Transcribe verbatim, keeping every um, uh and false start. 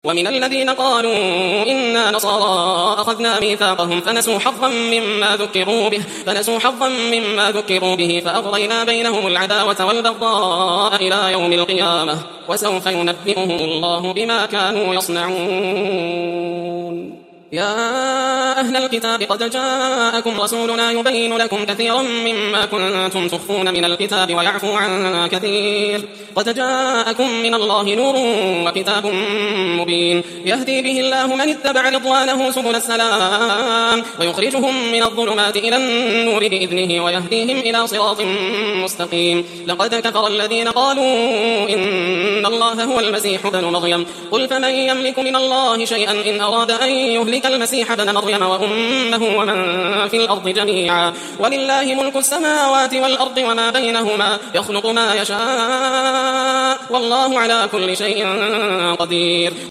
ومن الذين قالوا إنا نصارى أخذنا ميثاقهم فنسوا حظا مما ذكروا به فنسوا حظا مما ذكروا به فأغرينا بينهم العداوة والبغضاء إلى يوم القيامة وسوف ينبئهم الله بما كانوا يصنعون. يا أهل الكتاب قد جاءكم رسولنا يبين لكم كثيرا مما كنتم تخفون من الكتاب ويعفو عن كثير قد جاءكم من الله نور وكتاب مبين يهدي به الله من اتبع رضوانه سبل السلام ويخرجهم من الظلمات إلى النور بإذنه ويهديهم إلى صراط مستقيم. لقد كفر الذين قالوا إن الله هو المسيح ابن مريم قل فمن يملك من الله شيئا إن أراد أن يهلك المسيح ابن مريم وأمه ومن في الأرض جميعا ولله ملك السماوات والأرض وما بينهما يخلق ما يشاء والله على كل شيء قدير.